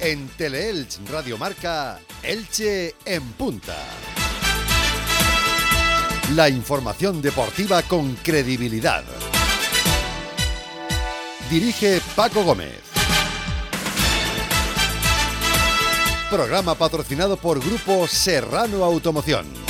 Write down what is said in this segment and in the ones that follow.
En Teleelch Radio Marca, Elche en punta. La información deportiva con credibilidad. Dirige Paco Gómez. Programa patrocinado por Grupo Serrano Automoción.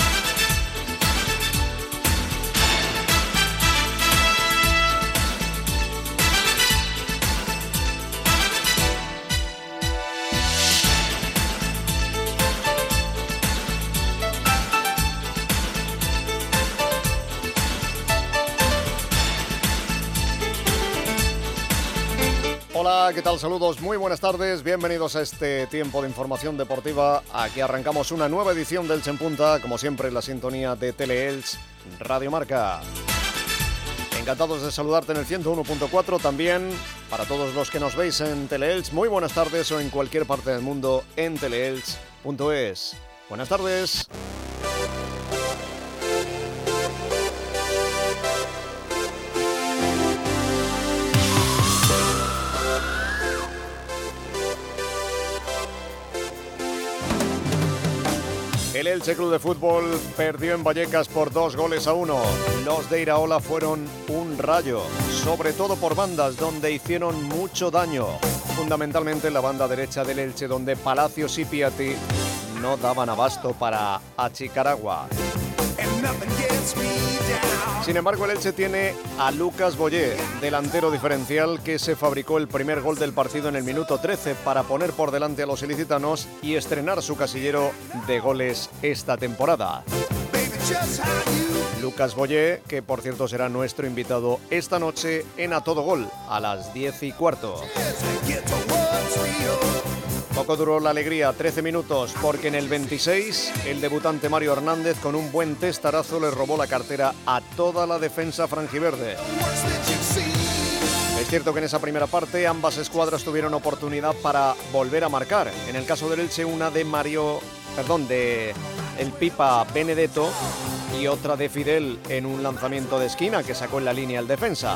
Hola, ¿qué tal? Saludos, muy buenas tardes, bienvenidos a este tiempo de información deportiva. Aquí arrancamos una nueva edición del Elche en Punta, como siempre en la sintonía de Teleelch Radio Marca. Encantados de saludarte en el 101.4, también para todos los que nos veis en Teleelch, muy buenas tardes, o en cualquier parte del mundo en teleelch.es. Buenas tardes. El Elche Club de Fútbol perdió en Vallecas por 2-1. Los de Iraola fueron un rayo, sobre todo por bandas donde hicieron mucho daño. Fundamentalmente en la banda derecha del Elche, donde Palacios y Piatti no daban abasto para achicar agua. Sin embargo, el Elche tiene a Lucas Boyé, delantero diferencial que se fabricó el primer gol del partido en el minuto 13 para poner por delante a los ilicitanos y estrenar su casillero de goles esta temporada. Lucas Boyé, que por cierto será nuestro invitado esta noche en A Todo Gol, a las 10:15. Poco duró la alegría, 13 minutos, porque en el 26 el debutante Mario Hernández con un buen testarazo le robó la cartera a toda la defensa franjiverde. Es cierto que en esa primera parte ambas escuadras tuvieron oportunidad para volver a marcar. En el caso del Elche, una de el Pipa Benedetto y otra de Fidel en un lanzamiento de esquina que sacó en la línea el defensa.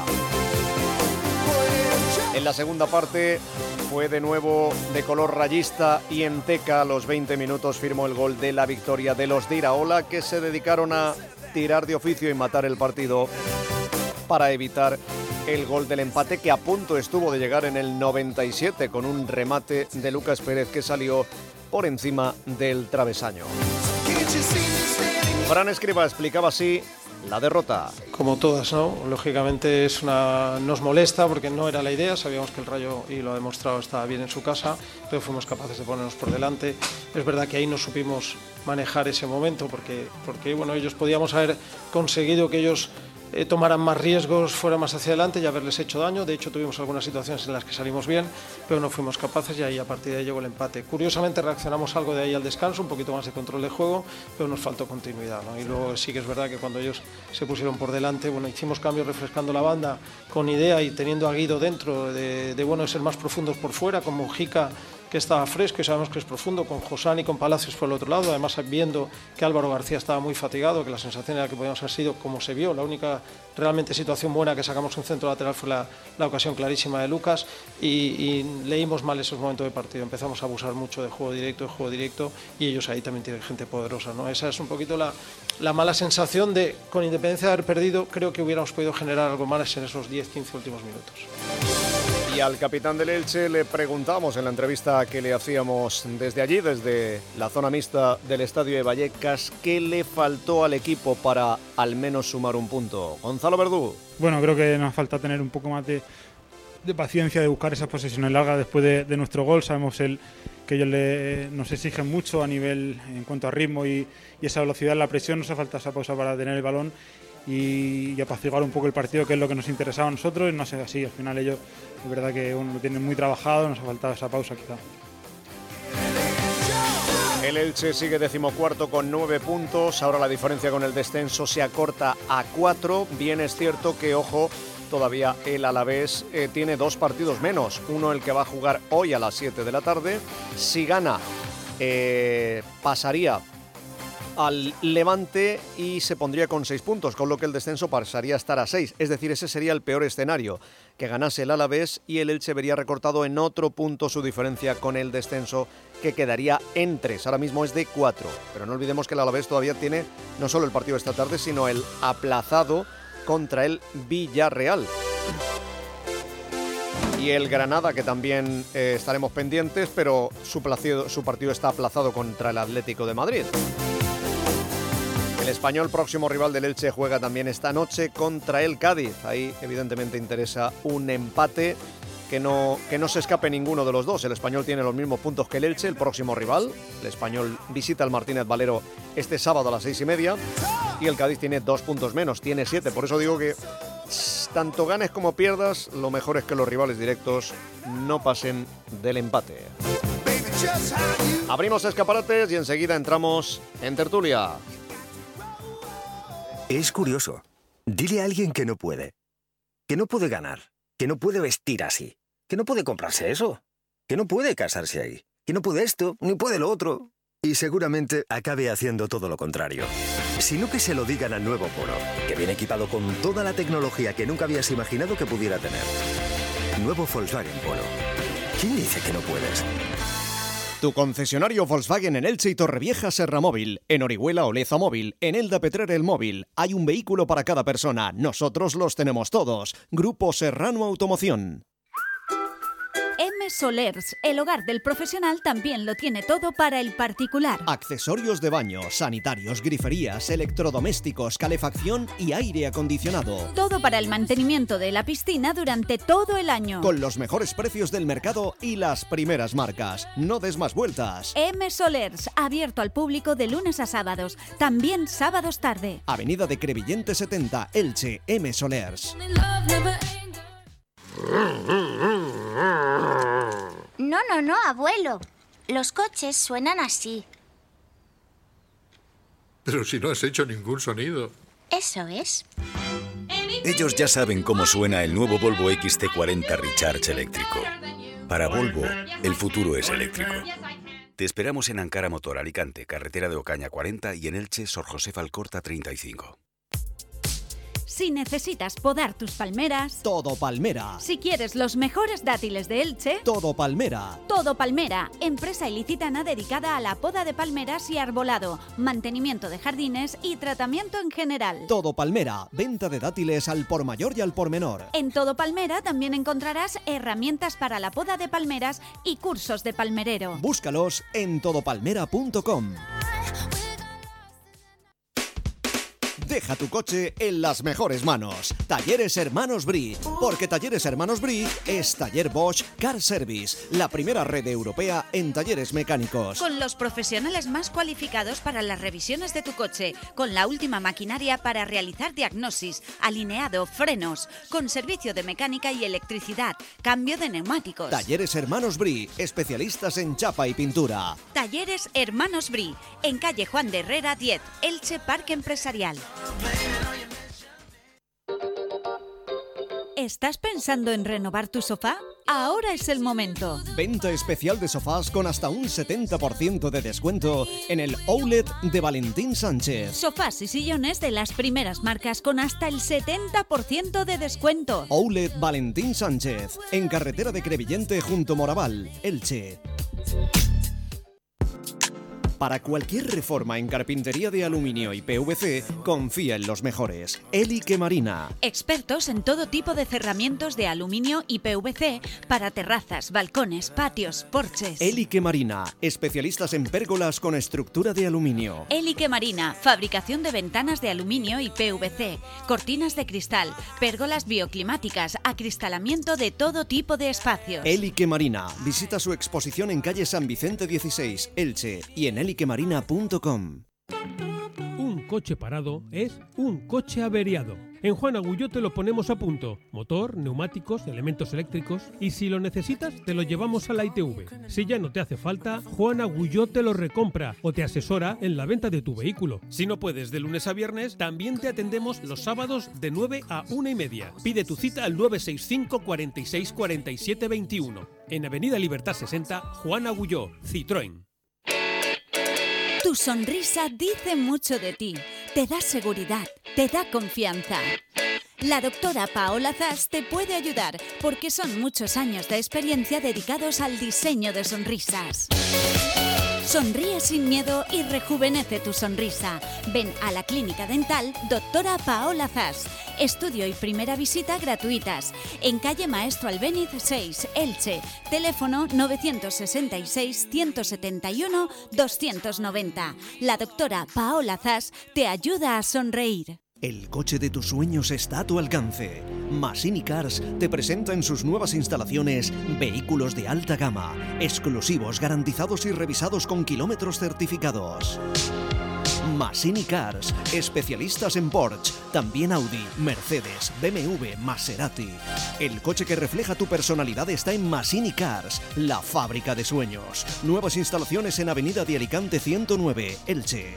En la segunda parte fue de nuevo de color rayista y en Teca a los 20 minutos firmó el gol de la victoria de los de Iraola, que se dedicaron a tirar de oficio y matar el partido para evitar el gol del empate, que a punto estuvo de llegar en el 97 con un remate de Lucas Pérez que salió por encima del travesaño. Fran Escriba explicaba así la derrota. Como todas, ¿no? Lógicamente nos molesta porque no era la idea, sabíamos que el Rayo, y lo ha demostrado, estaba bien en su casa, pero fuimos capaces de ponernos por delante. Es verdad que ahí no supimos manejar ese momento porque bueno, ellos podíamos haber conseguido que ellos tomaran más riesgos, fueran más hacia adelante y haberles hecho daño. De hecho, tuvimos algunas situaciones en las que salimos bien, pero no fuimos capaces y ahí a partir de ahí llegó el empate. Curiosamente reaccionamos algo de ahí al descanso, un poquito más de control de juego, pero nos faltó continuidad, ¿no? Y luego sí que es verdad que cuando ellos se pusieron por delante, bueno, hicimos cambios refrescando la banda con idea y teniendo a Guido dentro de ser más profundos por fuera, con Mojica, que estaba fresco y sabemos que es profundo, con Josán y con Palacios por el otro lado, además viendo que Álvaro García estaba muy fatigado, que la sensación era que podíamos haber sido como se vio, la única realmente situación buena que sacamos un centro lateral fue la ocasión clarísima de Lucas y leímos mal esos momentos de partido, empezamos a abusar mucho de juego directo y ellos ahí también tienen gente poderosa, ¿no? Esa es un poquito la mala sensación de, con independencia de haber perdido, creo que hubiéramos podido generar algo más en esos 10-15 últimos minutos. Y al capitán del Elche le preguntamos en la entrevista que le hacíamos desde allí, desde la zona mixta del estadio de Vallecas, qué le faltó al equipo para al menos sumar un punto. Gonzalo Verdú. Bueno, creo que nos falta tener un poco más de paciencia, de buscar esas posesiones largas después de nuestro gol. Sabemos que ellos nos exigen mucho a nivel en cuanto a ritmo y esa velocidad, la presión. Nos hace falta esa pausa para tener el balón y apaciguar un poco el partido, que es lo que nos interesaba a nosotros, y no ha sido así. Al final ellos, es verdad que lo tienen muy trabajado, nos ha faltado esa pausa quizá. El Elche sigue 14º con 9 puntos, ahora la diferencia con el descenso se acorta a 4, bien es cierto que, ojo, todavía el Alavés tiene 2 partidos menos, uno el que va a jugar hoy a las 7 de la tarde, si gana pasaría al Levante y se pondría con 6 puntos, con lo que el descenso pasaría a estar a 6. Es decir, ese sería el peor escenario, que ganase el Alavés y el Elche vería recortado en otro punto su diferencia con el descenso, que quedaría en 3. Ahora mismo es de 4. Pero no olvidemos que el Alavés todavía tiene no solo el partido de esta tarde, sino el aplazado contra el Villarreal. Y el Granada, que también estaremos pendientes, pero su partido está aplazado contra el Atlético de Madrid. El Español, próximo rival del Elche, juega también esta noche contra el Cádiz. Ahí evidentemente interesa un empate, que no se escape ninguno de los dos. El Español tiene los mismos puntos que el Elche, el próximo rival. El Español visita al Martínez Valero este sábado a las 6:30 y el Cádiz tiene 2 puntos menos, tiene 7. Por eso digo que tanto ganes como pierdas, lo mejor es que los rivales directos no pasen del empate. Abrimos escaparates y enseguida entramos en tertulia. Es curioso. Dile a alguien que no puede ganar, que no puede vestir así, que no puede comprarse eso, que no puede casarse ahí, que no puede esto, ni puede lo otro. Y seguramente acabe haciendo todo lo contrario. Sino que se lo digan al nuevo Polo, que viene equipado con toda la tecnología que nunca habías imaginado que pudiera tener. Nuevo Volkswagen Polo. ¿Quién dice que no puedes? Tu concesionario Volkswagen en Elche y Torrevieja Serra Móvil, en Orihuela Oleza Móvil, en Elda Petrer El Móvil. Hay un vehículo para cada persona. Nosotros los tenemos todos. Grupo Serrano Automoción. M Solers, el hogar del profesional, también lo tiene todo para el particular. Accesorios de baño, sanitarios, griferías, electrodomésticos, calefacción y aire acondicionado. Todo para el mantenimiento de la piscina durante todo el año. Con los mejores precios del mercado y las primeras marcas. No des más vueltas. M Solers, abierto al público de lunes a sábados, también sábados tarde. Avenida de Crevillente 70, Elche, M Solers. No, abuelo. Los coches suenan así. Pero si no has hecho ningún sonido. Eso es. Ellos ya saben cómo suena el nuevo Volvo XC40 Recharge eléctrico. Para Volvo, el futuro es eléctrico. Te esperamos en Ankara Motor, Alicante, carretera de Ocaña 40 y en Elche, Sor José Alcorta 35. Si necesitas podar tus palmeras, Todo Palmera. si quieres los mejores dátiles de Elche, Todo Palmera. Todo Palmera, empresa ilicitana dedicada a la poda de palmeras y arbolado, mantenimiento de jardines y tratamiento en general. Todo Palmera. Venta de dátiles al por mayor y al por menor. En Todo Palmera también encontrarás herramientas para la poda de palmeras y cursos de palmerero. Búscalos en todopalmera.com. Deja tu coche en las mejores manos. Talleres Hermanos Brie. Porque Talleres Hermanos Brie es Taller Bosch Car Service, la primera red europea en talleres mecánicos. Con los profesionales más cualificados para las revisiones de tu coche, con la última maquinaria para realizar diagnosis, alineado, frenos, con servicio de mecánica y electricidad, cambio de neumáticos. Talleres Hermanos Brie, especialistas en chapa y pintura. Talleres Hermanos Brie, en calle Juan de Herrera 10, Elche Parque Empresarial. ¿Estás pensando en renovar tu sofá? Ahora es el momento. Venta especial de sofás con hasta un 70% de descuento en el Outlet de Valentín Sánchez. Sofás y sillones de las primeras marcas con hasta el 70% de descuento. Outlet Valentín Sánchez, en carretera de Crevillente junto Moraval, Elche. Para cualquier reforma en carpintería de aluminio y PVC, confía en los mejores. Hélice Marina. Expertos en todo tipo de cerramientos de aluminio y PVC para terrazas, balcones, patios, porches. Hélice Marina. Especialistas en pérgolas con estructura de aluminio. Hélice Marina. Fabricación de ventanas de aluminio y PVC. Cortinas de cristal. Pérgolas bioclimáticas. Acristalamiento de todo tipo de espacios. Hélice Marina. Visita su exposición en calle San Vicente 16, Elche, y en heliquemarina.com. Un coche parado es un coche averiado. En Juan Agulló te lo ponemos a punto. Motor, neumáticos, elementos eléctricos. Y si lo necesitas, te lo llevamos a la ITV. Si ya no te hace falta, Juan Agulló te lo recompra o te asesora en la venta de tu vehículo. Si no puedes de lunes a viernes, también te atendemos los sábados de 9 a 1:30. Pide tu cita al 965 46 47 21. En Avenida Libertad 60, Juan Agulló, Citroën. Tu sonrisa dice mucho de ti, te da seguridad, te da confianza. La doctora Paola Zas te puede ayudar porque son muchos años de experiencia dedicados al diseño de sonrisas. Sonríe sin miedo y rejuvenece tu sonrisa. Ven a la Clínica Dental Doctora Paola Zas. Estudio y primera visita gratuitas. En calle Maestro Albéniz 6, Elche. Teléfono 966-171-290. La doctora Paola Zas te ayuda a sonreír. El coche de tus sueños está a tu alcance. Masini Cars te presenta en sus nuevas instalaciones vehículos de alta gama, exclusivos, garantizados y revisados con kilómetros certificados. Masini Cars, especialistas en Porsche, también Audi, Mercedes, BMW, Maserati. El coche que refleja tu personalidad está en Masini Cars, la fábrica de sueños. Nuevas instalaciones en Avenida de Alicante 109, Elche.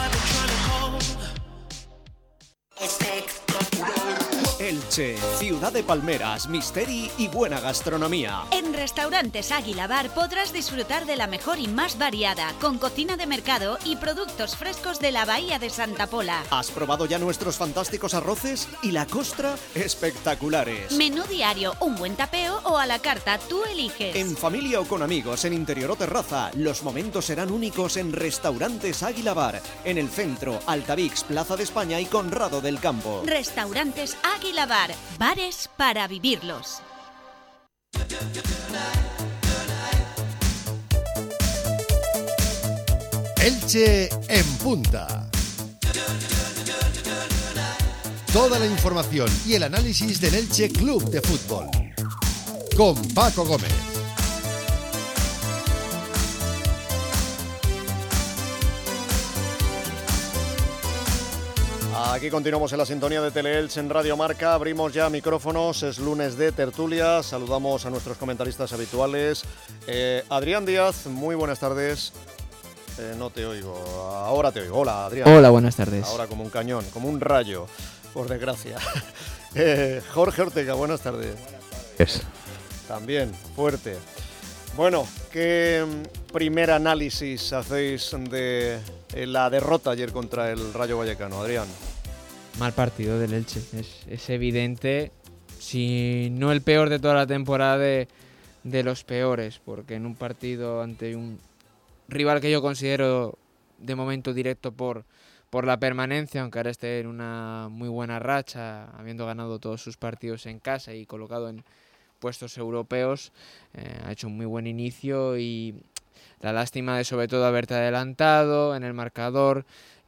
Elche, ciudad de palmeras, misteri y buena gastronomía. En Restaurantes Águila Bar podrás disfrutar de la mejor y más variada, con cocina de mercado y productos frescos de la Bahía de Santa Pola. ¿Has probado ya nuestros fantásticos arroces? Y la costra, espectaculares. Menú diario, un buen tapeo o a la carta, tú eliges. En familia o con amigos, en interior o terraza, los momentos serán únicos en Restaurantes Águila Bar, en el centro, Altavix, Plaza de España y Conrado del Campo. Restaurantes Águila Bar, bares para vivirlos. Elche en punta. Toda la información y el análisis del Elche Club de Fútbol. Con Paco Gómez. Aquí continuamos en la sintonía de Teleelch en Radio Marca. Abrimos ya micrófonos, es lunes de tertulia. Saludamos a nuestros comentaristas habituales. Adrián Díaz, muy buenas tardes. No te oigo, ahora te oigo. Hola, Adrián. Hola, buenas tardes. Ahora como un cañón, como un rayo, por desgracia. Jorge Ortega, buenas tardes. También, fuerte. Bueno, ¿qué primer análisis hacéis de la derrota ayer contra el Rayo Vallecano, Adrián? Mal partido del Elche, es evidente, si no el peor de toda la temporada, de los peores, porque en un partido ante un rival que yo considero de momento directo por la permanencia, aunque ahora esté en una muy buena racha, habiendo ganado todos sus partidos en casa y colocado en puestos europeos, ha hecho un muy buen inicio y la lástima de sobre todo haberte adelantado en el marcador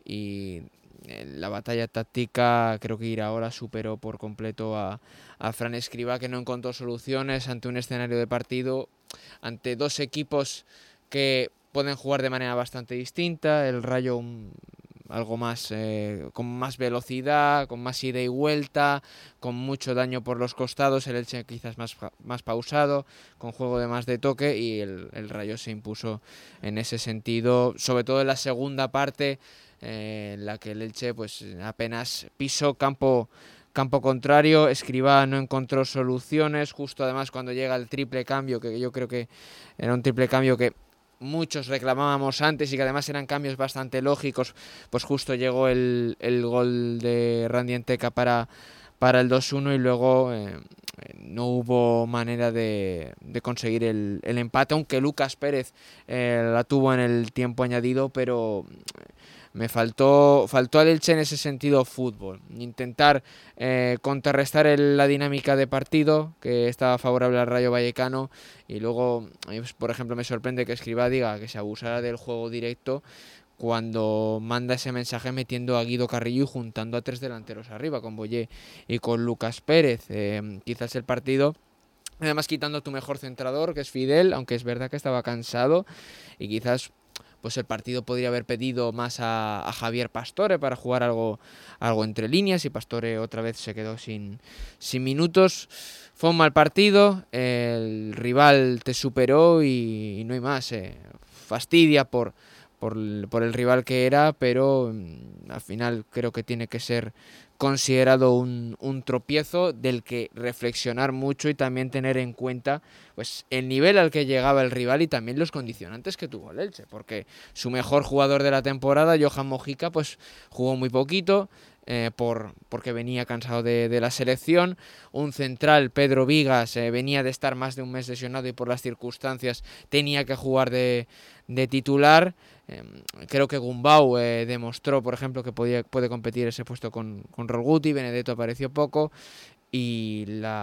y la batalla táctica creo que Iraola superó por completo a Fran Escribá, que no encontró soluciones ante un escenario de partido, ante dos equipos que pueden jugar de manera bastante distinta, el Rayo algo más con más velocidad, con más ida y vuelta, con mucho daño por los costados, el Elche quizás más pausado, con juego de más de toque, y el Rayo se impuso en ese sentido, sobre todo en la segunda parte, en la que el Elche pues apenas pisó campo contrario. Escribá no encontró soluciones, justo además cuando llega el triple cambio, que yo creo que era un triple cambio que muchos reclamábamos antes y que además eran cambios bastante lógicos, pues justo llegó el gol de Randy Enteca para el 2-1 y luego no hubo manera de conseguir el empate, aunque Lucas Pérez la tuvo en el tiempo añadido, pero me faltó al Elche en ese sentido fútbol, intentar contrarrestar la dinámica de partido que estaba favorable al Rayo Vallecano, y luego, por ejemplo, me sorprende que Escribá diga que se abusara del juego directo cuando manda ese mensaje metiendo a Guido Carrillo y juntando a tres delanteros arriba, con Boyé y con Lucas Pérez. Quizás el partido, además quitando a tu mejor centrador, que es Fidel, aunque es verdad que estaba cansado, y quizás pues el partido podría haber pedido más a Javier Pastore para jugar algo entre líneas, y Pastore otra vez se quedó sin minutos. Fue un mal partido, el rival te superó y no hay más. Fastidia por el rival que era, pero al final creo que tiene que ser considerado un tropiezo del que reflexionar mucho y también tener en cuenta pues el nivel al que llegaba el rival y también los condicionantes que tuvo el Elche, porque su mejor jugador de la temporada, Johan Mojica, pues jugó muy poquito, porque venía cansado de la selección. Un central, Pedro Vigas, venía de estar más de un mes lesionado y por las circunstancias tenía que jugar de titular. Creo que Gumbau demostró, por ejemplo, que puede competir ese puesto con Raúl Guti. Benedetto apareció poco y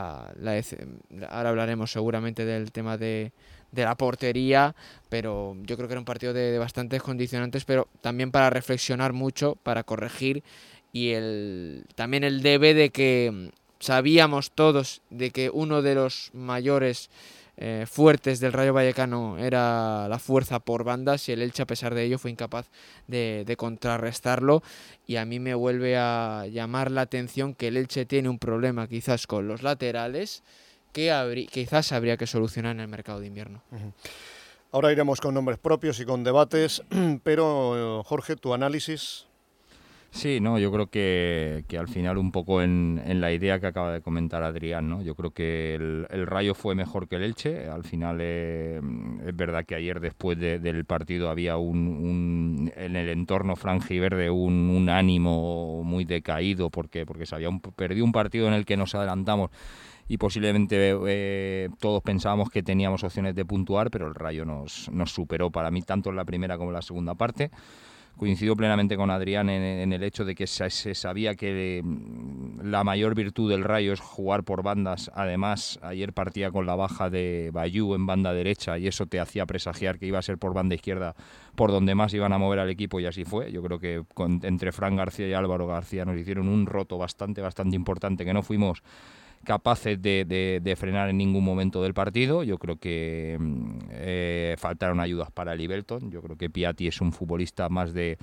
ahora hablaremos seguramente del tema de la portería, pero yo creo que era un partido de bastantes condicionantes, pero también para reflexionar mucho, para corregir, y también el debe de que sabíamos todos de que uno de los mayores fuertes del Rayo Vallecano era la fuerza por bandas, y el Elche, a pesar de ello, fue incapaz de contrarrestarlo. Y a mí me vuelve a llamar la atención que el Elche tiene un problema quizás con los laterales que quizás habría que solucionar en el mercado de invierno. Ahora iremos con nombres propios y con debates, pero Jorge, tu análisis. Sí, no, yo creo que al final un poco en la idea que acaba de comentar Adrián, ¿no? Yo creo que el Rayo fue mejor que el Elche. Al final es verdad que ayer después del partido había en el entorno franjiverde un ánimo muy decaído porque se había perdido un partido en el que nos adelantamos y posiblemente todos pensábamos que teníamos opciones de puntuar, pero el Rayo nos superó para mí tanto en la primera como en la segunda parte. Coincido plenamente con Adrián en el hecho de que se sabía que la mayor virtud del Rayo es jugar por bandas. Además, ayer partía con la baja de Bayú en banda derecha y eso te hacía presagiar que iba a ser por banda izquierda por donde más iban a mover al equipo, y así fue. Yo creo que entre Fran García y Álvaro García nos hicieron un roto bastante importante que no fuimos capaces de frenar en ningún momento del partido. Yo creo que faltaron ayudas para Libelton. Yo creo que Piatti es un futbolista más de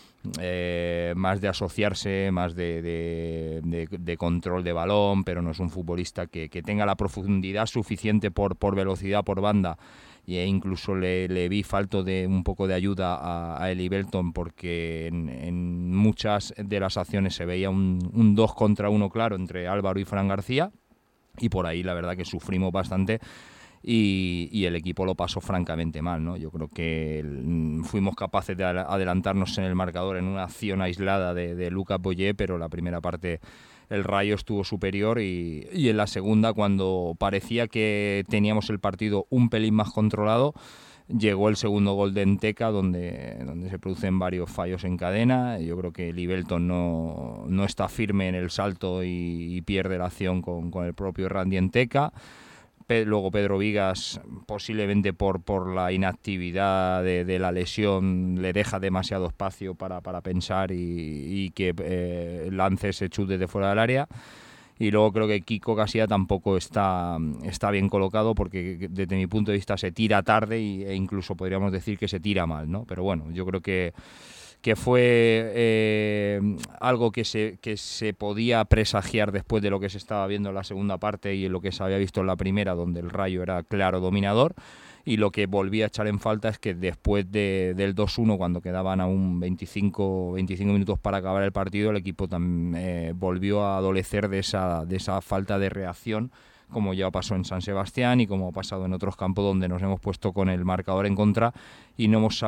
asociarse, más de control de balón, pero no es un futbolista que tenga la profundidad suficiente por velocidad, por banda. E incluso le vi falto de un poco de ayuda a Eli Belton, porque en muchas de las acciones se veía un 2 contra 1 claro entre Álvaro y Fran García, y por ahí la verdad que sufrimos bastante y el equipo lo pasó francamente mal, ¿no? Yo creo que fuimos capaces de adelantarnos en el marcador en una acción aislada de Lucas Boyé, pero la primera parte el Rayo estuvo superior y en la segunda, cuando parecía que teníamos el partido un pelín más controlado, llegó el segundo gol de Enteca, donde se producen varios fallos en cadena. Yo creo que Libelton no está firme en el salto y pierde la acción con el propio Randy Enteca. Luego Pedro Vigas, posiblemente por la inactividad de la lesión, le deja demasiado espacio para pensar y que lance ese chute de fuera del área. Y luego creo que Kiko Casilla tampoco está bien colocado, porque desde mi punto de vista se tira tarde e incluso podríamos decir que se tira mal, ¿no? Pero bueno, yo creo que fue algo que se podía presagiar después de lo que se estaba viendo en la segunda parte y en lo que se había visto en la primera, donde el Rayo era claro dominador. Y lo que volví a echar en falta es que después del 2-1, cuando quedaban aún 25 minutos para acabar el partido, el equipo también volvió a adolecer de esa falta de reacción, como ya pasó en San Sebastián y como ha pasado en otros campos donde nos hemos puesto con el marcador en contra y no hemos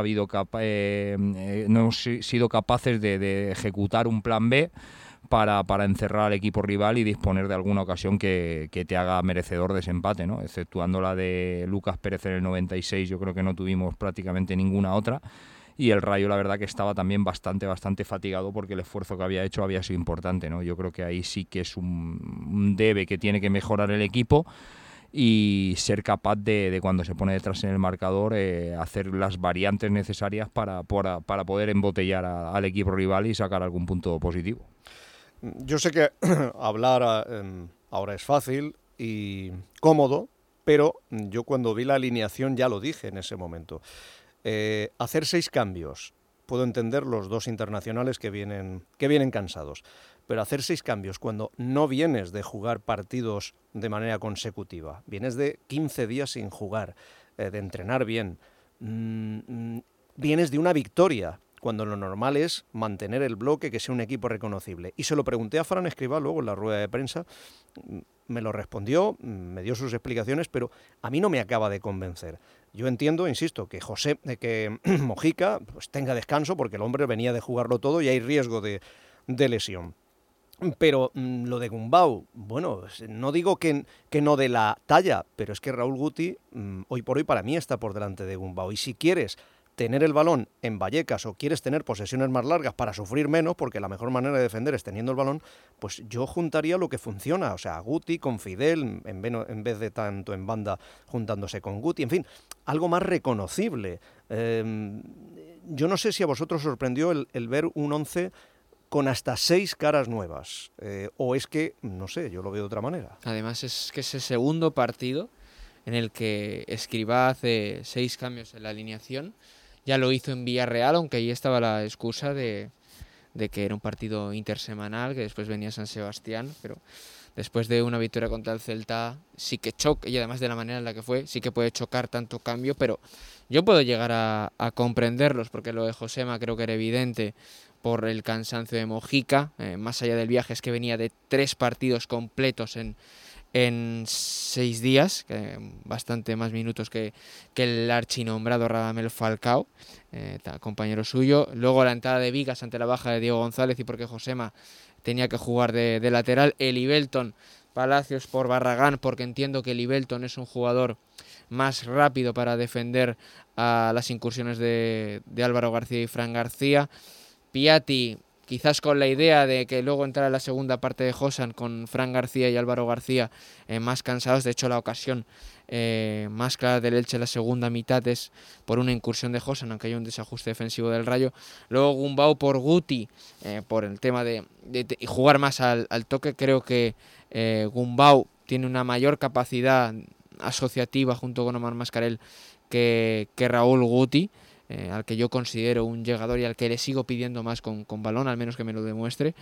sido capaces de ejecutar un plan B para encerrar al equipo rival y disponer de alguna ocasión que te haga merecedor de ese empate, ¿no? Exceptuando la de Lucas Pérez en el 96, yo creo que no tuvimos prácticamente ninguna otra. Y el Rayo, la verdad, que estaba también bastante fatigado, porque el esfuerzo que había hecho había sido importante, ¿no? Yo creo que ahí sí que es un debe que tiene que mejorar el equipo y ser capaz de cuando se pone detrás en el marcador, hacer las variantes necesarias para poder embotellar al equipo rival y sacar algún punto positivo. Yo sé que hablar ahora es fácil y cómodo, pero yo cuando vi la alineación ya lo dije en ese momento. Hacer 6 cambios, puedo entender los 2 internacionales que vienen cansados, pero hacer 6 cambios cuando no vienes de jugar partidos de manera consecutiva, vienes de 15 días sin jugar, de entrenar bien, vienes de una victoria cuando lo normal es mantener el bloque, que sea un equipo reconocible. Y se lo pregunté a Fran Escribá luego en la rueda de prensa, me lo respondió, me dio sus explicaciones, pero a mí no me acaba de convencer. Yo entiendo, insisto, que Mojica pues tenga descanso porque el hombre venía de jugarlo todo y hay riesgo de lesión. Pero lo de Gumbau, bueno, no digo que no de la talla, pero es que Raúl Guti hoy por hoy para mí está por delante de Gumbau. Y si quieres tener el balón en Vallecas o quieres tener posesiones más largas para sufrir menos, porque la mejor manera de defender es teniendo el balón, pues yo juntaría lo que funciona, o sea, Guti con Fidel, en vez de tanto en banda juntándose con Guti, en fin, algo más reconocible. Yo no sé si a vosotros sorprendió el ver un 11 con hasta 6 caras nuevas, o es que, no sé, yo lo veo de otra manera. Además es que es el segundo partido en el que Escribá hace 6 cambios en la alineación. Ya lo hizo en Villarreal, aunque ahí estaba la excusa de que era un partido intersemanal, que después venía San Sebastián, pero después de una victoria contra el Celta sí que choca, y además de la manera en la que fue, sí que puede chocar tanto cambio, pero yo puedo llegar a comprenderlos, porque lo de Josema creo que era evidente por el cansancio de Mojica, más allá del viaje, es que venía de 3 partidos completos en 6 días, bastante más minutos que el archinombrado Radamel Falcao, compañero suyo. Luego la entrada de Vigas ante la baja de Diego González y porque Josema tenía que jugar de lateral. El Ibelton Palacios por Barragán, porque entiendo que el Ibelton es un jugador más rápido para defender a las incursiones de Álvaro García y Fran García. Piatti, quizás con la idea de que luego entrara la segunda parte de Josan con Fran García y Álvaro García más cansados. De hecho, la ocasión más clara del Elche en la segunda mitad es por una incursión de Josan, aunque hay un desajuste defensivo del Rayo. Luego Gumbau por Guti, por el tema de jugar más al toque. Creo que Gumbau tiene una mayor capacidad asociativa junto con Omar Mascarell que Raúl Guti, al que yo considero un llegador y al que le sigo pidiendo más con balón, al menos que me lo demuestre.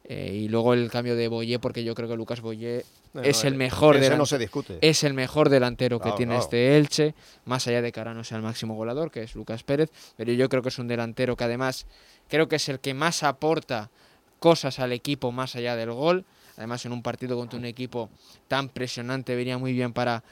Y luego el cambio de Boyé, porque yo creo que Lucas Boyé es el mejor no se discute. Es el mejor delantero que tiene este Elche, más allá de que ahora no sea el máximo goleador, que es Lucas Pérez, pero yo creo que es un delantero que además creo que es el que más aporta cosas al equipo más allá del gol. Además, en un partido contra un equipo tan presionante venía muy bien para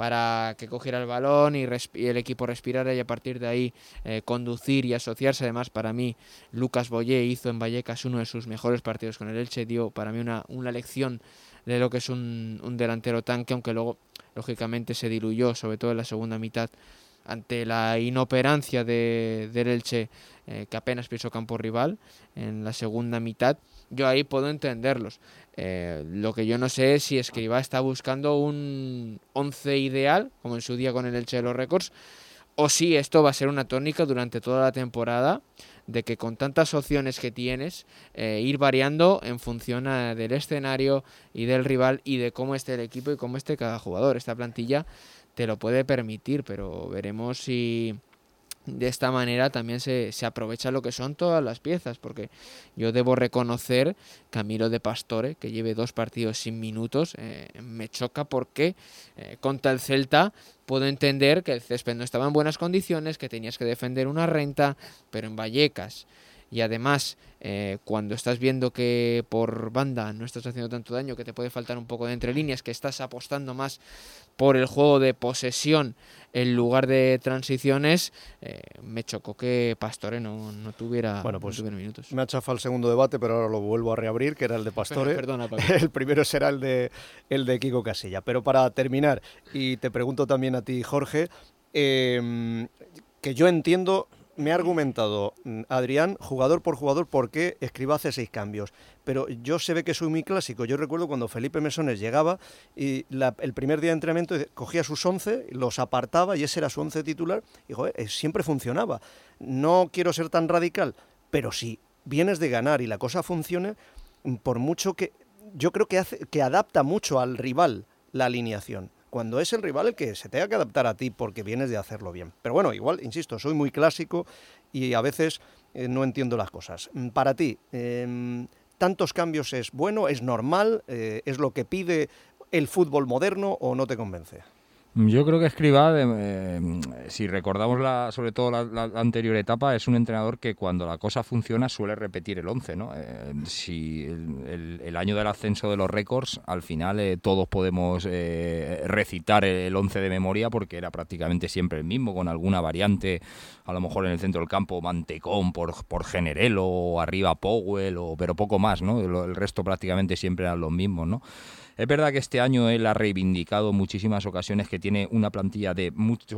que cogiera el balón y el equipo respirara, y a partir de ahí conducir y asociarse. Además, para mí, Lucas Boyé hizo en Vallecas uno de sus mejores partidos con el Elche, dio para mí una lección de lo que es un delantero tanque, aunque luego, lógicamente, se diluyó, sobre todo en la segunda mitad, ante la inoperancia del Elche, que apenas pisó campo rival en la segunda mitad. Yo ahí puedo entenderlos. Lo que yo no sé es si Escribá está buscando un 11 ideal, como en su día con el Elche de los Récords, o si esto va a ser una tónica durante toda la temporada, de que con tantas opciones que tienes, ir variando en función del escenario y del rival y de cómo esté el equipo y cómo esté cada jugador. Esta plantilla te lo puede permitir, pero veremos si de esta manera también se aprovecha lo que son todas las piezas, porque yo debo reconocer que a mí lo de Pastore, que lleve 2 partidos sin minutos, me choca, porque contra el Celta puedo entender que el césped no estaba en buenas condiciones, que tenías que defender una renta, pero en Vallecas, y además cuando estás viendo que por banda no estás haciendo tanto daño, que te puede faltar un poco de entre líneas, que estás apostando más por el juego de posesión en lugar de transiciones, me chocó que Pastore no tuviera minutos. Me ha chafado el segundo debate, pero ahora lo vuelvo a reabrir, que era el de Pastore. Perdona, Paco. El primero será el de Kiko Casilla. Pero para terminar, y te pregunto también a ti, Jorge, que yo entiendo... Me ha argumentado Adrián, jugador por jugador, por qué Escribá hace 6 cambios. Pero yo se ve que soy muy clásico. Yo recuerdo cuando Felipe Mesones llegaba y el primer día de entrenamiento cogía sus 11, los apartaba y ese era su 11 titular. Y siempre funcionaba. No quiero ser tan radical, pero si vienes de ganar y la cosa funciona, por mucho que... Yo creo que adapta mucho al rival la alineación. Cuando es el rival el que se tenga que adaptar a ti porque vienes de hacerlo bien. Pero bueno, igual, insisto, soy muy clásico y a veces no entiendo las cosas. Para ti, ¿tantos cambios es bueno, es normal, es lo que pide el fútbol moderno o no te convence? Yo creo que Escribá, si recordamos sobre todo la anterior etapa, es un entrenador que cuando la cosa funciona suele repetir el 11, ¿no? Si el año del ascenso de los récords, al final todos podemos recitar el 11 de memoria porque era prácticamente siempre el mismo, con alguna variante, a lo mejor en el centro del campo Mantecón por Generelo, o arriba Powell, pero poco más, ¿no? El resto prácticamente siempre eran los mismos, ¿no? Es verdad que este año él ha reivindicado en muchísimas ocasiones que tiene una plantilla de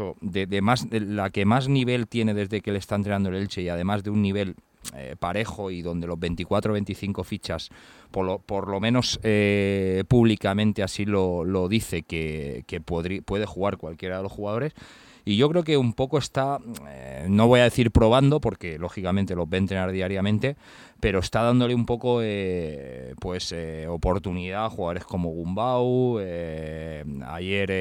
la que más nivel tiene desde que él está entrenando el Elche, y además de un nivel parejo, y donde los 24 o 25 fichas, por lo menos públicamente así lo dice, que puede jugar cualquiera de los jugadores. Y yo creo que un poco está, no voy a decir probando, porque lógicamente los ve entrenar diariamente, pero está dándole un poco oportunidad a jugadores como Gumbau. Ayer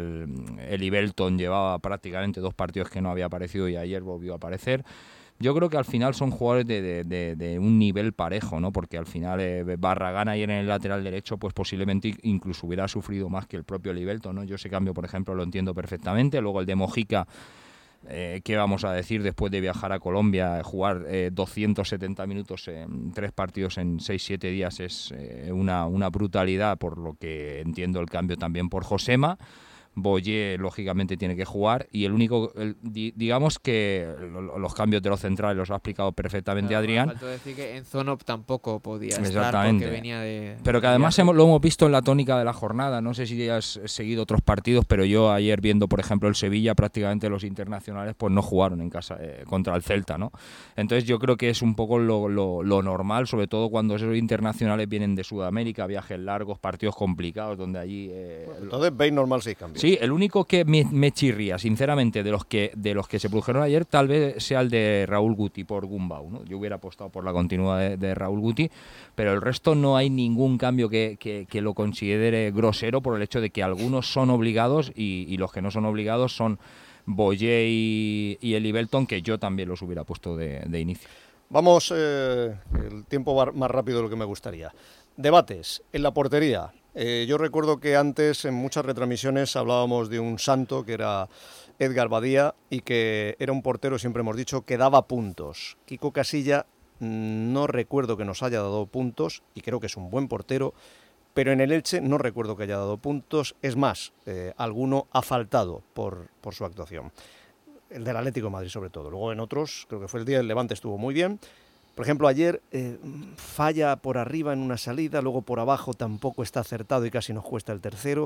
el Ibelton llevaba prácticamente 2 partidos que no había aparecido y ayer volvió a aparecer. Yo creo que al final son jugadores de un nivel parejo, ¿no? Porque al final Barragán ayer en el lateral derecho, pues posiblemente incluso hubiera sufrido más que el propio Ibelton, ¿no? Yo ese cambio, por ejemplo, lo entiendo perfectamente. Luego el de Mojica, ¿qué vamos a decir después de viajar a Colombia? Jugar 270 minutos en 3 partidos en 6-7 días es una brutalidad, por lo que entiendo el cambio también por Josema. Boye lógicamente tiene que jugar, y el único, digamos que los cambios de los centrales los ha explicado perfectamente Adrián. Faltó decir que Enzonop tampoco podía estar porque venía de... Pero que además lo hemos visto en la tónica de la jornada. No sé si has seguido otros partidos, pero yo ayer viendo, por ejemplo, el Sevilla, prácticamente los internacionales pues no jugaron en casa contra el Celta, ¿no? Entonces yo creo que es un poco lo normal, sobre todo cuando esos internacionales vienen de Sudamérica, viajes largos, partidos complicados, donde allí... Entonces veis normal 6 cambios. Sí, el único que me chirría, sinceramente, de los que se produjeron ayer, tal vez sea el de Raúl Guti por Gumbau, ¿no? Yo hubiera apostado por la continuidad de Raúl Guti, pero el resto no hay ningún cambio que lo considere grosero, por el hecho de que algunos son obligados y los que no son obligados son Boye y el Ibelton, que yo también los hubiera puesto de inicio. Vamos, el tiempo va más rápido de lo que me gustaría. Debates en la portería. Yo recuerdo que antes en muchas retransmisiones hablábamos de un santo que era Edgar Badía, y que era un portero, siempre hemos dicho, que daba puntos. Kiko Casilla no recuerdo que nos haya dado puntos, y creo que es un buen portero, pero en el Elche no recuerdo que haya dado puntos. Es más, alguno ha faltado por su actuación. El del Atlético de Madrid sobre todo. Luego en otros, creo que fue el día del Levante, estuvo muy bien. Por ejemplo, ayer falla por arriba en una salida, luego por abajo tampoco está acertado y casi nos cuesta el tercero.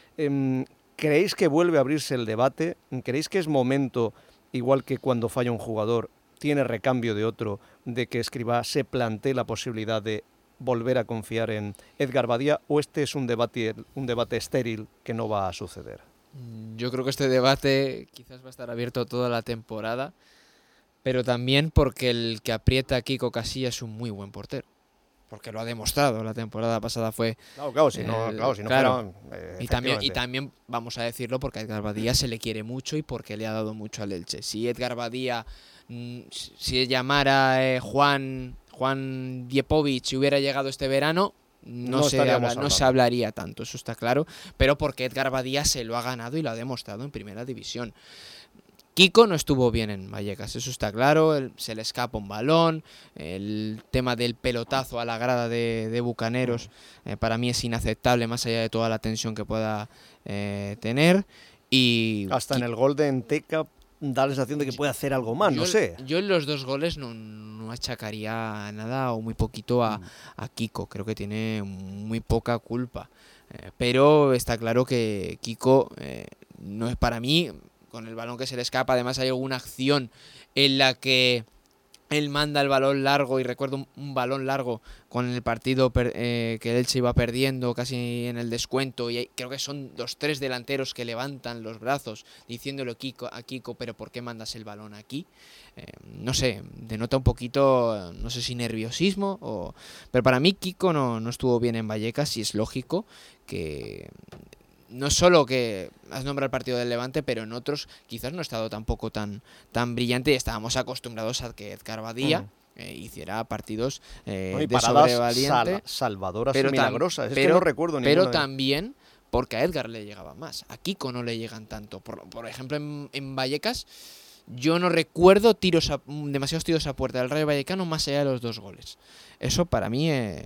¿Creéis que vuelve a abrirse el debate? ¿Creéis que es momento, igual que cuando falla un jugador, tiene recambio de otro, de que Escribá se plantee la posibilidad de volver a confiar en Edgar Badía, o este es un debate estéril que no va a suceder? Yo creo que este debate quizás va a estar abierto toda la temporada, pero también porque el que aprieta a Kiko Casillas es un muy buen portero, porque lo ha demostrado. La temporada pasada fue... Claro, si no fuera, y también vamos a decirlo, porque a Edgar Badía se le quiere mucho y porque le ha dado mucho al Elche. Si Edgar Badía, si llamara Juan Diepovic, si hubiera llegado este verano, no se hablaría tanto, eso está claro, pero porque Edgar Badía se lo ha ganado y lo ha demostrado en Primera División. Kiko no estuvo bien en Vallecas, eso está claro, se le escapa un balón, el tema del pelotazo a la grada de Bucaneros para mí es inaceptable, más allá de toda la tensión que pueda tener. Y hasta en el gol de Enteca da la sensación de que puede hacer algo más, no sé. Yo en los 2 goles no achacaría nada o muy poquito a Kiko, creo que tiene muy poca culpa, pero está claro que Kiko no es, para mí, con el balón que se le escapa, además hay alguna acción en la que él manda el balón largo, y recuerdo un balón largo con el partido que el Elche iba perdiendo casi en el descuento, y creo que son 2-3 delanteros que levantan los brazos diciéndole a Kiko, pero ¿por qué mandas el balón aquí? No sé, denota un poquito, no sé si nerviosismo, pero para mí Kiko no estuvo bien en Vallecas, y es lógico que... No solo que has nombrado el partido del Levante, pero en otros quizás no ha estado tampoco tan brillante, y estábamos acostumbrados a que Edgar Badía hiciera partidos y de sobrevaliente, salvadoras y milagrosas. Es que no recuerdo ninguna. Pero también porque a Edgar le llegaba más, a Kiko no le llegan tanto. Por ejemplo, en Vallecas yo no recuerdo demasiados tiros a puerta del Rayo Vallecano más allá de los 2 goles. Eso para mí,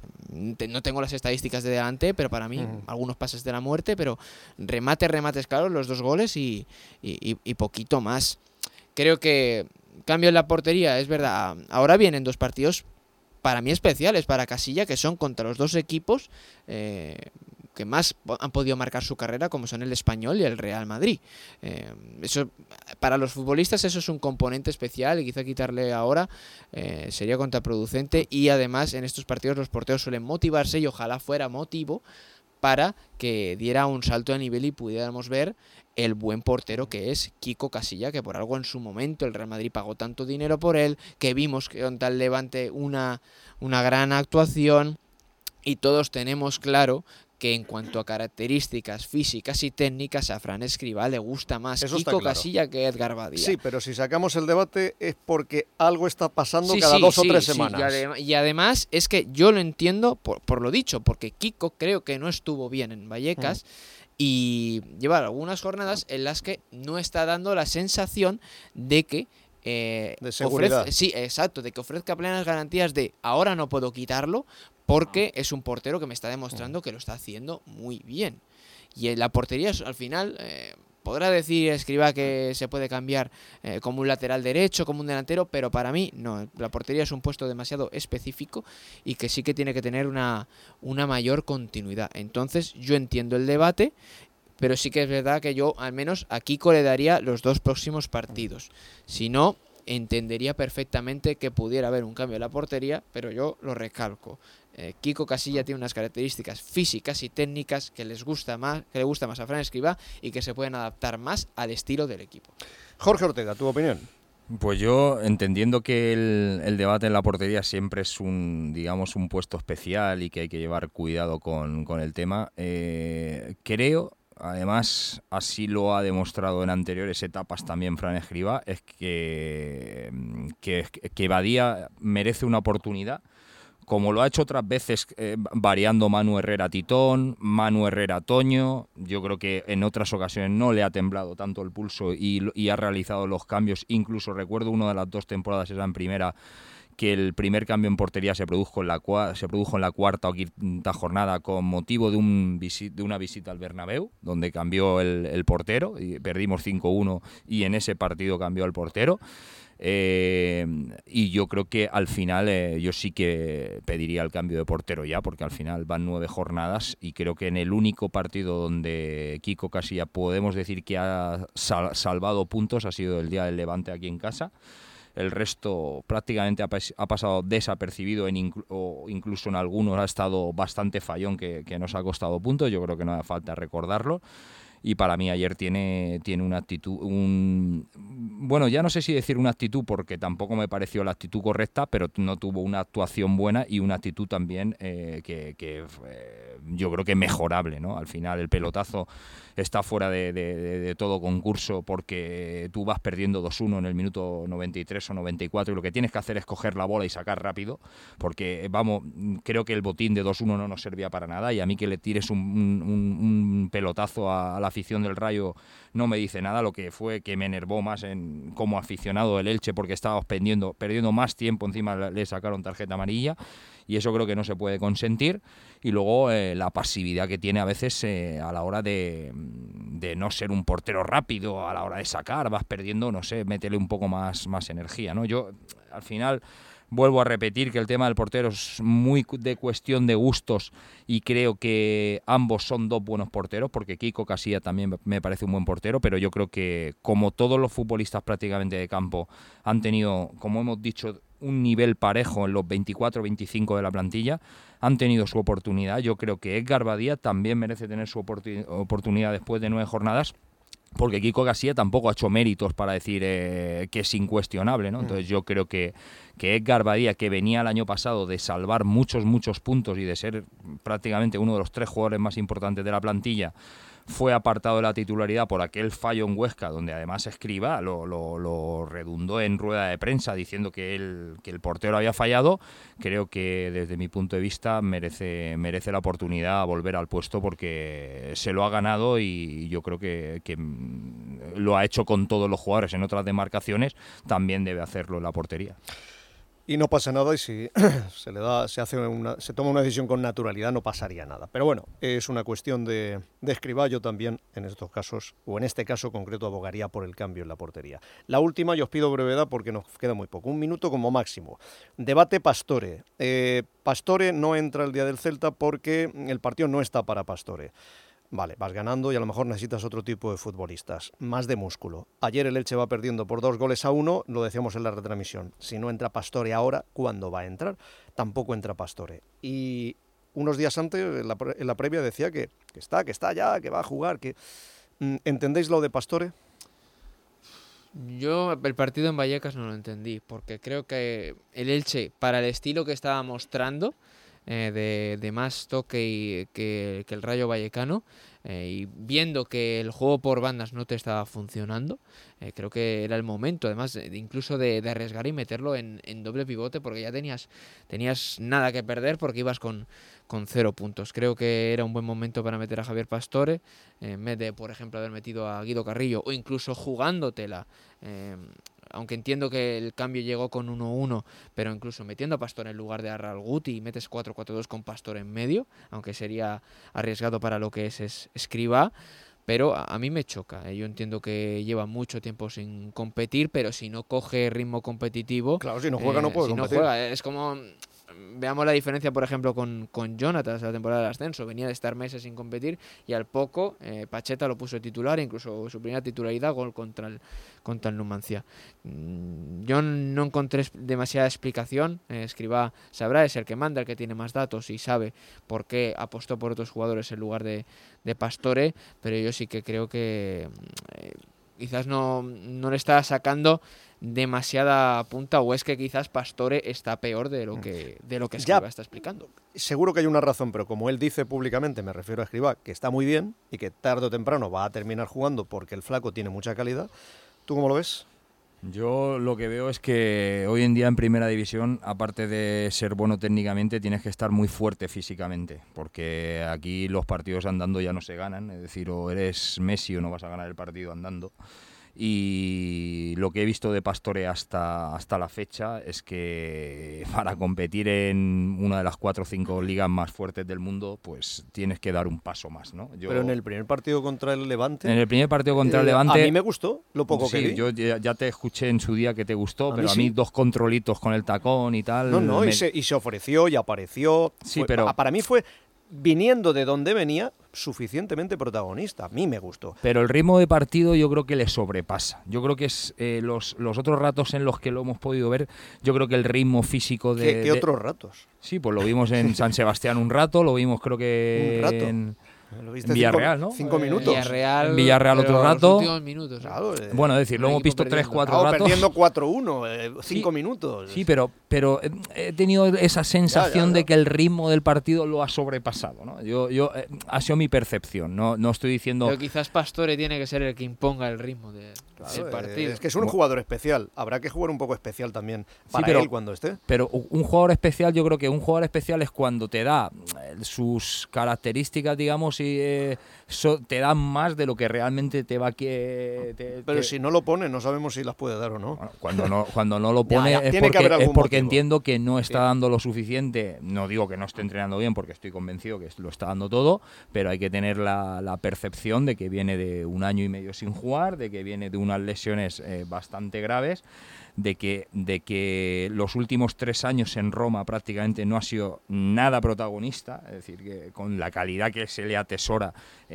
no tengo las estadísticas de delante, pero para mí algunos pases de la muerte, pero remates claros, los 2 goles y poquito más. Creo que cambio en la portería, es verdad, ahora vienen 2 partidos para mí especiales para Casilla, que son contra los 2 equipos que más han podido marcar su carrera, como son el Español y el Real Madrid. Eso, para los futbolistas eso es un componente especial y quizá quitarle ahora sería contraproducente, y además en estos partidos los porteros suelen motivarse y ojalá fuera motivo para que diera un salto de nivel y pudiéramos ver el buen portero que es Kiko Casilla, que por algo en su momento el Real Madrid pagó tanto dinero por él, que vimos que contra el Levante una gran actuación, y todos tenemos claro que en cuanto a características físicas y técnicas a Fran Escribá le gusta más Kiko Casilla que Edgar Badía. Sí, pero si sacamos el debate es porque algo está pasando cada 2 o 3 semanas. Y además es que yo lo entiendo por lo dicho, porque Kiko creo que no estuvo bien en Vallecas y lleva algunas jornadas en las que no está dando la sensación de que de seguridad. De que ofrezca plenas garantías de ahora no puedo quitarlo, porque es un portero que me está demostrando que lo está haciendo muy bien. Y en la portería, al final, podrá decir Escribá que se puede cambiar como un lateral derecho, como un delantero, pero para mí no. La portería es un puesto demasiado específico y que sí que tiene que tener una mayor continuidad. Entonces, yo entiendo el debate, pero sí que es verdad que yo, al menos, a Kiko le daría los 2 próximos partidos. Si no, entendería perfectamente que pudiera haber un cambio en la portería, pero yo lo recalco. Kiko Casilla tiene unas características físicas y técnicas que le gusta más a Fran Escribá y que se pueden adaptar más al estilo del equipo. Jorge Ortega, ¿tu opinión? Pues yo, entendiendo que el debate en la portería siempre es un puesto especial y que hay que llevar cuidado con el tema, creo, además así lo ha demostrado en anteriores etapas también Fran Escribá, es que Badía merece una oportunidad, como lo ha hecho otras veces, variando Manu Herrera-Titón, Manu Herrera-Toño. Yo creo que en otras ocasiones no le ha temblado tanto el pulso y ha realizado los cambios. Incluso recuerdo una de las 2 temporadas, esa en primera, que el primer cambio en portería se produjo en la 4ª o 5ª jornada con motivo de una visita al Bernabéu, donde cambió el portero y perdimos 5-1 y en ese partido cambió el portero. Y yo creo que al final yo sí que pediría el cambio de portero ya, porque al final van 9 jornadas y creo que en el único partido donde Kiko Casilla podemos decir que ha salvado puntos ha sido el día del Levante aquí en casa. El resto prácticamente ha pasado desapercibido o incluso en algunos ha estado bastante fallón que nos ha costado puntos. Yo creo que no hace falta recordarlo. Y para mí ayer tiene una actitud, bueno, ya no sé si decir una actitud porque tampoco me pareció la actitud correcta, pero no tuvo una actuación buena y una actitud también que yo creo que mejorable, ¿no? Al final el pelotazo está fuera de todo concurso porque tú vas perdiendo 2-1 en el minuto 93 o 94 y lo que tienes que hacer es coger la bola y sacar rápido, porque creo que el botín de 2-1 no nos servía para nada y a mí que le tires un pelotazo a la afición del Rayo no me dice nada. Lo que fue que me enervó más como aficionado del Elche porque estábamos perdiendo más tiempo, encima le sacaron tarjeta amarilla y eso creo que no se puede consentir. Y luego la pasividad que tiene a veces a la hora de no ser un portero rápido, a la hora de sacar, vas perdiendo, no sé, métele un poco más energía, ¿no? Yo al final vuelvo a repetir que el tema del portero es muy de cuestión de gustos y creo que ambos son 2 buenos porteros, porque Kiko Casilla también me parece un buen portero, pero yo creo que como todos los futbolistas prácticamente de campo han tenido, como hemos dicho, un nivel parejo en los 24-25 de la plantilla, han tenido su oportunidad. Yo creo que Edgar Badía también merece tener su oportunidad después de 9 jornadas, porque Kiko Casilla tampoco ha hecho méritos para decir que es incuestionable, ¿no? Entonces yo creo que Edgar Badía, que venía el año pasado de salvar muchos puntos y de ser prácticamente uno de los 3 jugadores más importantes de la plantilla, fue apartado de la titularidad por aquel fallo en Huesca, donde además Escribá lo redundó en rueda de prensa diciendo que el portero había fallado, creo que desde mi punto de vista merece la oportunidad a volver al puesto porque se lo ha ganado y yo creo que lo ha hecho con todos los jugadores en otras demarcaciones, también debe hacerlo en la portería. Y no pasa nada, y si se toma una decisión con naturalidad no pasaría nada. Pero bueno, es una cuestión de Escribá. Yo también en estos casos, o en este caso concreto, abogaría por el cambio en la portería. La última, yo os pido brevedad porque nos queda muy poco, 1 minuto como máximo. Debate Pastore. Pastore no entra el día del Celta porque el partido no está para Pastore. Vale, vas ganando y a lo mejor necesitas otro tipo de futbolistas, más de músculo. Ayer el Elche va perdiendo por 2-1, lo decíamos en la retransmisión. Si no entra Pastore ahora, ¿cuándo va a entrar? Tampoco entra Pastore. Y unos días antes, en la previa, decía que está ya, que va a jugar. ¿Entendéis lo de Pastore? Yo el partido en Vallecas no lo entendí, porque creo que el Elche, para el estilo que estaba mostrando, de más toque que el Rayo Vallecano, y viendo que el juego por bandas no te estaba funcionando, creo que era el momento, además incluso de arriesgar y meterlo en doble pivote, porque ya tenías nada que perder porque ibas con 0 puntos. Creo que era un buen momento para meter a Javier Pastore, en vez de, por ejemplo, haber metido a Guido Carrillo, o incluso jugándotela, aunque entiendo que el cambio llegó con 1-1, pero incluso metiendo a Pastore en lugar de a Raúl Guti y metes 4-4-2 con Pastore en medio, aunque sería arriesgado para lo que es Escribá, pero a mí me choca. Yo entiendo que lleva mucho tiempo sin competir, pero si no coge ritmo competitivo... Claro, si no juega no puede competir. No juega, es como... Veamos la diferencia, por ejemplo, con Jonathan, la temporada del ascenso. Venía de estar meses sin competir y al poco Pacheta lo puso titular, incluso su primera titularidad, gol contra el Numancia. Yo no encontré demasiada explicación. Escribá sabrá, es el que manda, el que tiene más datos y sabe por qué apostó por otros jugadores en lugar de Pastore, pero yo sí que creo que quizás no le está sacando demasiada punta, o es que quizás Pastore está peor de lo que Escribá está explicando. Seguro que hay una razón, pero como él dice públicamente, me refiero a Escribá, que está muy bien y que tarde o temprano va a terminar jugando porque el flaco tiene mucha calidad. ¿Tú cómo lo ves? Yo lo que veo es que hoy en día en primera división, aparte de ser bueno técnicamente, tienes que estar muy fuerte físicamente, porque aquí los partidos andando ya no se ganan, es decir, o eres Messi o no vas a ganar el partido andando. Y lo que he visto de Pastore hasta la fecha es que para competir en una de las 4 o 5 ligas más fuertes del mundo, pues tienes que dar un paso más, ¿no? Pero en el primer partido contra el Levante... En el primer partido contra el Levante... A mí me gustó lo poco que vi. Yo ya te escuché en su día que te gustó, pero a sí. mí 2 controlitos con el tacón y tal... No, y se ofreció y apareció. Sí, pero... Para mí fue, viniendo de donde venía, suficientemente protagonista. A mí me gustó. Pero el ritmo de partido yo creo que le sobrepasa. Yo creo que es los otros ratos en los que lo hemos podido ver, yo creo que el ritmo físico de... ¿Qué otros ratos? Sí, pues lo vimos en San Sebastián un rato, lo vimos creo que en Villarreal, ¿no? 5 minutos. En Villarreal otro rato. Los últimos minutos. Claro, bueno, es decir, lo hemos visto 3-4 ratos. Perdiendo 4-1, 5 minutos. Sí, pero he tenido esa sensación de que el ritmo del partido lo ha sobrepasado, ¿no? Ha sido mi percepción, no estoy diciendo... Pero quizás Pastore tiene que ser el que imponga el ritmo del partido. Es que es un jugador especial. Habrá que jugar un poco especial también para él cuando esté. Pero un jugador especial, yo creo que un jugador especial es cuando te da sus características, digamos, y te da más de lo que realmente te va a Pero si no lo pone, no sabemos si las puede dar o no. Bueno, cuando no lo pone es porque entiendo que no está dando lo suficiente. No digo que no esté entrenando bien, porque estoy convencido que lo está dando todo, pero hay que tener la percepción de que viene de 1 año y medio sin jugar, de que viene de unas lesiones bastante graves, de que los últimos 3 años en Roma prácticamente no ha sido nada protagonista, es decir, que con la calidad que se le atesora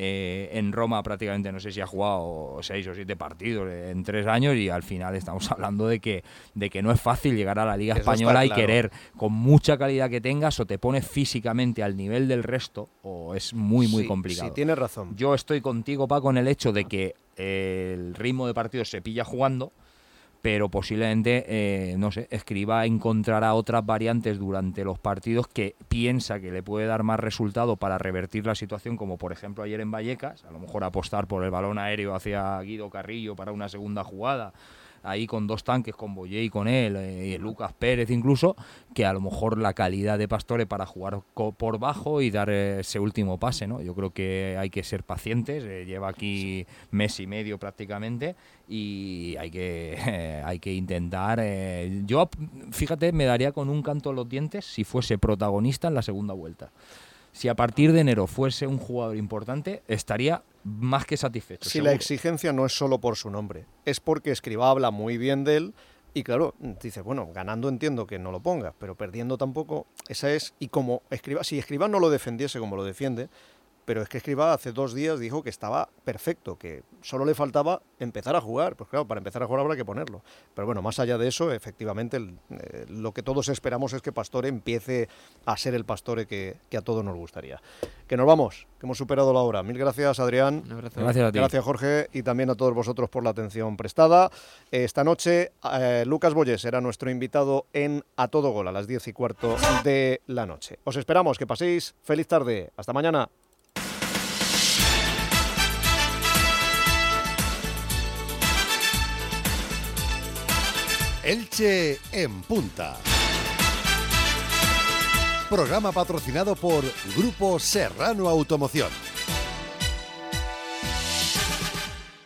en Roma prácticamente no sé si ha jugado 6 o 7 partidos en 3 años, y al final estamos hablando de que no es fácil llegar a la Liga Española y querer, con mucha calidad que tengas, o te pones físicamente al nivel del resto, o es muy complicado. Sí, tienes razón. Yo estoy contigo, Paco, en el hecho de que el ritmo de partido se pilla jugando, pero posiblemente, no sé, Escribá encontrará otras variantes durante los partidos que piensa que le puede dar más resultado para revertir la situación, como por ejemplo ayer en Vallecas, a lo mejor apostar por el balón aéreo hacia Guido Carrillo para una segunda jugada, ahí con 2 tanques, con Boyé y con él, y Lucas Pérez incluso, que a lo mejor la calidad de Pastore para jugar por bajo y dar ese último pase, ¿no? Yo creo que hay que ser pacientes, lleva aquí mes y medio prácticamente, y hay que intentar. Yo, fíjate, me daría con un canto a los dientes si fuese protagonista en la segunda vuelta. Si a partir de enero fuese un jugador importante, estaría más que satisfecho. Si seguro. La exigencia no es solo por su nombre, es porque Escribá habla muy bien de él y claro, dice, bueno, ganando entiendo que no lo pongas, pero perdiendo tampoco, esa es, y como Escribá, si Escribá no lo defendiese como lo defiende, pero es que Escribá hace 2 días dijo que estaba perfecto, que solo le faltaba empezar a jugar. Pues claro, para empezar a jugar habrá que ponerlo. Pero bueno, más allá de eso, efectivamente, lo que todos esperamos es que Pastore empiece a ser el Pastore que a todos nos gustaría. Que nos vamos, que hemos superado la hora. Mil gracias, Adrián. Gracias a ti. Gracias, Jorge, y también a todos vosotros por la atención prestada. Esta noche, Lucas Boyé será nuestro invitado en A Todo Gol a las 10:15 de la noche. Os esperamos, que paséis feliz tarde. Hasta mañana. Elche en Punta. Programa patrocinado por Grupo Serrano Automoción.